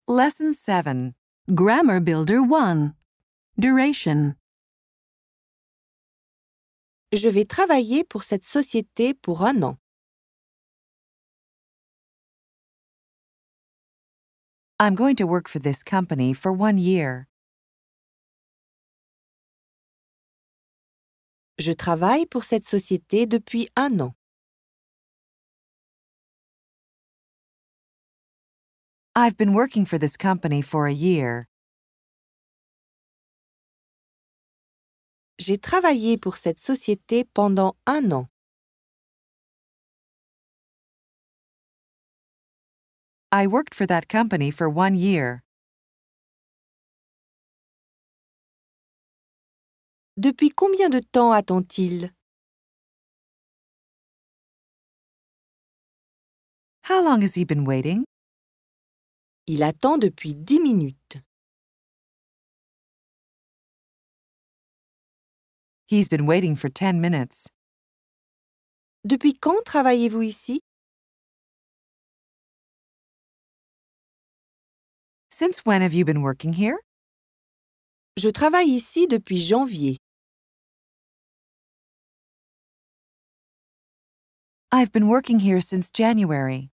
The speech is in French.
Lesson 7. Grammar Builder 1. Duration. Je vais travailler pour cette société pour 1 an. I'm going to work for this company for 1 year. Je travaille pour cette société depuis 1 an. I've been working for this company for a year. J'ai travaillé pour cette société pendant 1 an. I worked for that company for 1 year. Depuis combien de temps attend-il? How long has he been waiting? Il attend depuis 10 minutes. He's been waiting for 10 minutes. Depuis quand travaillez-vous ici? Since when have you been working here? Je travaille ici depuis janvier. I've been working here since January.